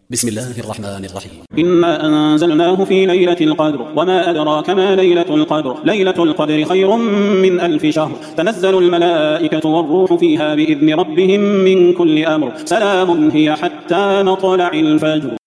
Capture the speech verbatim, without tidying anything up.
بسم الله الرحمن الرحيم. إنا أنزلناه في ليلة القدر وما أدراك ما ليلة القدر ليلة القدر خير من ألف شهر تنزل الملائكة والروح فيها بإذن ربهم من كل أمر سلام هي حتى مطلع الفجر.